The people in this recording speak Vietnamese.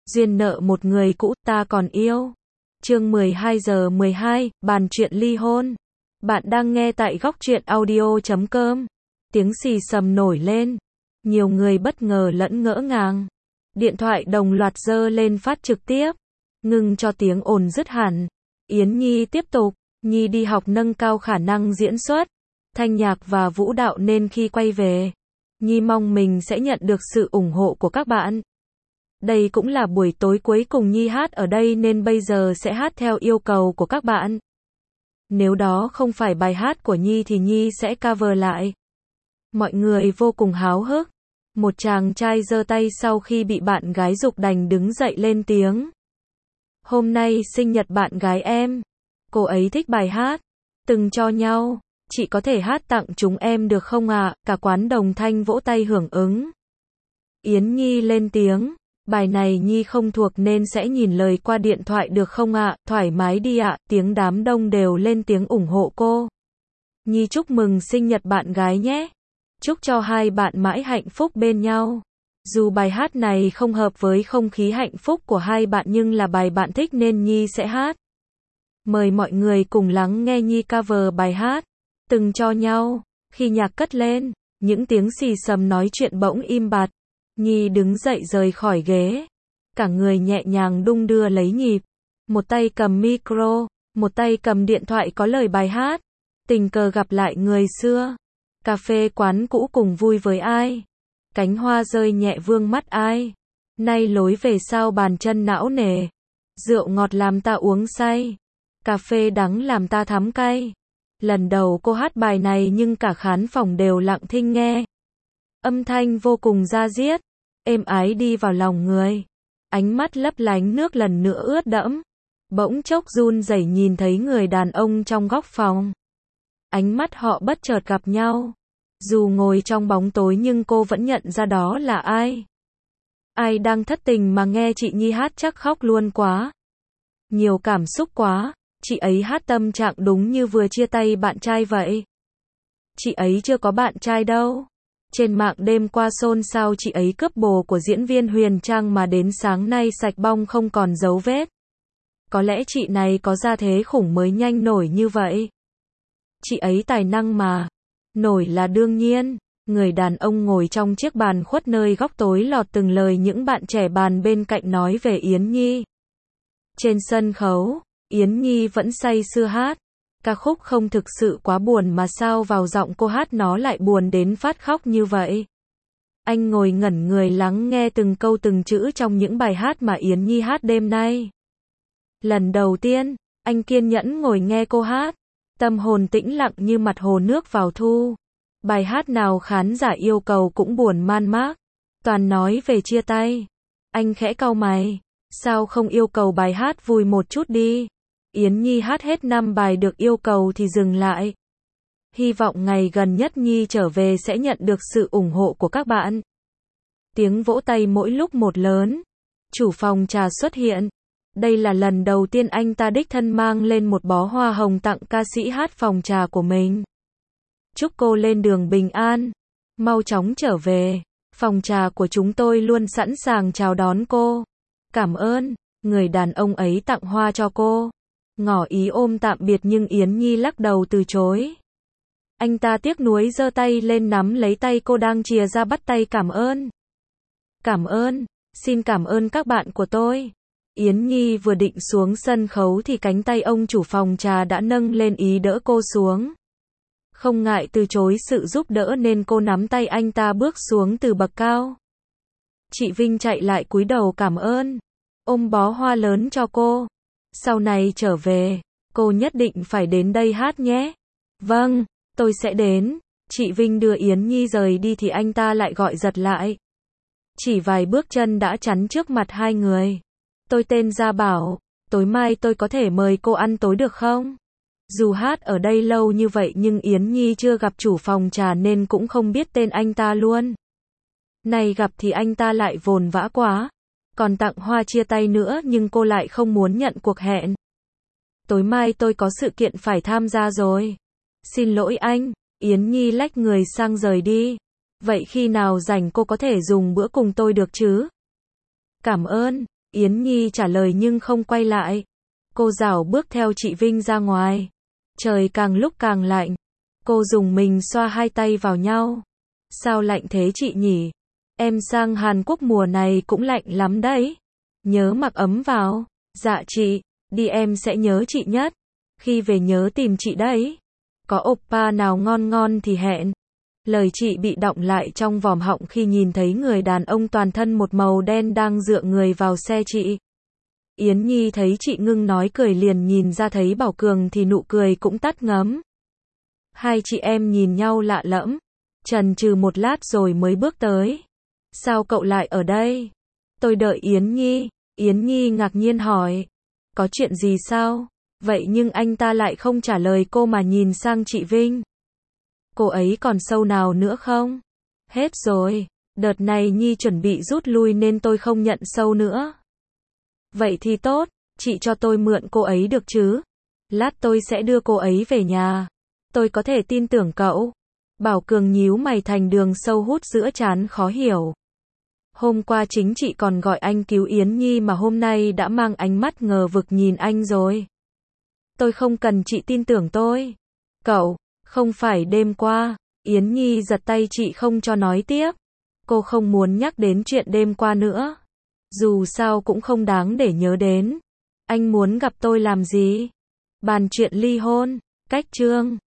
Duyên nợ một người cũ, ta còn yêu. Chương 12 giờ 12, bàn chuyện ly hôn. Bạn đang nghe tại góc truyện audio.com. Tiếng xì xầm nổi lên. Nhiều người bất ngờ lẫn ngỡ ngàng. Điện thoại đồng loạt giơ lên phát trực tiếp. Ngừng cho tiếng ồn dứt hẳn. Yến Nhi tiếp tục. Nhi đi học nâng cao khả năng diễn xuất, thanh nhạc và vũ đạo nên khi quay về, Nhi mong mình sẽ nhận được sự ủng hộ của các bạn. Đây cũng là buổi tối cuối cùng Nhi hát ở đây nên bây giờ sẽ hát theo yêu cầu của các bạn. Nếu đó không phải bài hát của Nhi thì Nhi sẽ cover lại. Mọi người vô cùng háo hức. Một chàng trai giơ tay sau khi bị bạn gái giục đành đứng dậy lên tiếng. Hôm nay sinh nhật bạn gái em. Cô ấy thích bài hát. Từng cho nhau. Chị có thể hát tặng chúng em được không ạ? Cả quán đồng thanh vỗ tay hưởng ứng. Yến Nhi lên tiếng. Bài này Nhi không thuộc nên sẽ nhìn lời qua điện thoại được không ạ? Thoải mái đi ạ. Tiếng đám đông đều lên tiếng ủng hộ cô. Nhi chúc mừng sinh nhật bạn gái nhé. Chúc cho hai bạn mãi hạnh phúc bên nhau. Dù bài hát này không hợp với không khí hạnh phúc của hai bạn nhưng là bài bạn thích nên Nhi sẽ hát. Mời mọi người cùng lắng nghe Nhi cover bài hát Từng cho nhau. Khi nhạc cất lên, những tiếng xì xầm nói chuyện bỗng im bặt. Nhi đứng dậy rời khỏi ghế. Cả người nhẹ nhàng đung đưa lấy nhịp. Một tay cầm micro, một tay cầm điện thoại có lời bài hát. Tình cờ gặp lại người xưa. Cà phê quán cũ cùng vui với ai. Cánh hoa rơi nhẹ vương mắt ai. Nay lối về sao bàn chân não nề. Rượu ngọt làm ta uống say. Cà phê đắng làm ta thắm cay. Lần đầu cô hát bài này nhưng cả khán phòng đều lặng thinh nghe. Âm thanh vô cùng da diết, êm ái đi vào lòng người. Ánh mắt lấp lánh nước lần nữa ướt đẫm. Bỗng chốc run rẩy nhìn thấy người đàn ông trong góc phòng. Ánh mắt họ bất chợt gặp nhau. Dù ngồi trong bóng tối nhưng cô vẫn nhận ra đó là ai. Ai đang thất tình mà nghe chị Nhi hát chắc khóc luôn quá. Nhiều cảm xúc quá. Chị ấy hát tâm trạng đúng như vừa chia tay bạn trai vậy. Chị ấy chưa có bạn trai đâu. Trên mạng đêm qua xôn xao chị ấy cướp bồ của diễn viên Huyền Trang mà đến sáng nay sạch bong không còn dấu vết. Có lẽ chị này có gia thế khủng mới nhanh nổi như vậy. Chị ấy tài năng mà. Nổi là đương nhiên. Người đàn ông ngồi trong chiếc bàn khuất nơi góc tối lọt từng lời những bạn trẻ bàn bên cạnh nói về Yến Nhi. Trên sân khấu, Yến Nhi vẫn say sưa hát. Ca khúc không thực sự quá buồn mà sao vào giọng cô hát nó lại buồn đến phát khóc như vậy. Anh ngồi ngẩn người lắng nghe từng câu từng chữ trong những bài hát mà Yến Nhi hát đêm nay. Lần đầu tiên, anh kiên nhẫn ngồi nghe cô hát. Tâm hồn tĩnh lặng như mặt hồ nước vào thu. Bài hát nào khán giả yêu cầu cũng buồn man mác. Toàn nói về chia tay. Anh khẽ cau mày. Sao không yêu cầu bài hát vui một chút đi? Yến Nhi hát hết 5 bài được yêu cầu thì dừng lại. Hy vọng ngày gần nhất Nhi trở về sẽ nhận được sự ủng hộ của các bạn. Tiếng vỗ tay mỗi lúc một lớn. Chủ phòng trà xuất hiện. Đây là lần đầu tiên anh ta đích thân mang lên một bó hoa hồng tặng ca sĩ hát phòng trà của mình. Chúc cô lên đường bình an. Mau chóng trở về. Phòng trà của chúng tôi luôn sẵn sàng chào đón cô. Cảm ơn. Người đàn ông ấy tặng hoa cho cô. Ngỏ ý ôm tạm biệt nhưng Yến Nhi lắc đầu từ chối. Anh ta tiếc nuối giơ tay lên nắm lấy tay cô đang chìa ra bắt tay cảm ơn. Cảm ơn. Xin cảm ơn các bạn của tôi. Yến Nhi vừa định xuống sân khấu thì cánh tay ông chủ phòng trà đã nâng lên ý đỡ cô xuống. Không ngại từ chối sự giúp đỡ nên cô nắm tay anh ta bước xuống từ bậc cao. Chị Vinh chạy lại cúi đầu cảm ơn. Ôm bó hoa lớn cho cô. Sau này trở về, cô nhất định phải đến đây hát nhé. Vâng, tôi sẽ đến. Chị Vinh đưa Yến Nhi rời đi thì anh ta lại gọi giật lại. Chỉ vài bước chân đã chắn trước mặt hai người. Tôi tên Gia Bảo, tối mai tôi có thể mời cô ăn tối được không? Dù hát ở đây lâu như vậy nhưng Yến Nhi chưa gặp chủ phòng trà nên cũng không biết tên anh ta luôn. Này gặp thì anh ta lại vồn vã quá. Còn tặng hoa chia tay nữa nhưng cô lại không muốn nhận cuộc hẹn. Tối mai tôi có sự kiện phải tham gia rồi. Xin lỗi anh. Yến Nhi lách người sang rời đi. Vậy khi nào rảnh cô có thể dùng bữa cùng tôi được chứ? Cảm ơn. Yến Nhi trả lời nhưng không quay lại. Cô rảo bước theo chị Vinh ra ngoài. Trời càng lúc càng lạnh. Cô dùng mình xoa hai tay vào nhau. Sao lạnh thế chị nhỉ? Em sang Hàn Quốc mùa này cũng lạnh lắm đấy. Nhớ mặc ấm vào. Dạ chị, đi em sẽ nhớ chị nhất. Khi về nhớ tìm chị đấy. Có oppa nào ngon ngon thì hẹn. Lời chị bị đọng lại trong vòm họng khi nhìn thấy người đàn ông toàn thân một màu đen đang dựa người vào xe chị. Yến Nhi thấy chị ngưng nói cười liền nhìn ra thấy Bảo Cường thì nụ cười cũng tắt ngấm. Hai chị em nhìn nhau lạ lẫm. Chần chừ một lát rồi mới bước tới. Sao cậu lại ở đây? Tôi đợi Yến Nhi. Yến Nhi ngạc nhiên hỏi. Có chuyện gì sao? Vậy nhưng anh ta lại không trả lời cô mà nhìn sang chị Vinh. Cô ấy còn sâu nào nữa không? Hết rồi. Đợt này Nhi chuẩn bị rút lui nên tôi không nhận sâu nữa. Vậy thì tốt, chị cho tôi mượn cô ấy được chứ? Lát tôi sẽ đưa cô ấy về nhà. Tôi có thể tin tưởng cậu. Bảo Cường nhíu mày thành đường sâu hút giữa trán khó hiểu. Hôm qua chính chị còn gọi anh cứu Yến Nhi mà hôm nay đã mang ánh mắt ngờ vực nhìn anh rồi. Tôi không cần chị tin tưởng tôi. Cậu, không phải đêm qua. Yến Nhi giật tay chị không cho nói tiếp. Cô không muốn nhắc đến chuyện đêm qua nữa. Dù sao cũng không đáng để nhớ đến. Anh muốn gặp tôi làm gì? Bàn chuyện ly hôn. Cách chương